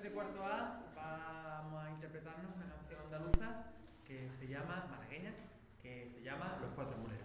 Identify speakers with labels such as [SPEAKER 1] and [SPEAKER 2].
[SPEAKER 1] de cuarto A vamos a interpretarnos una canción andaluza que se llama, malagueña, que se llama Los Cuatro Muleros.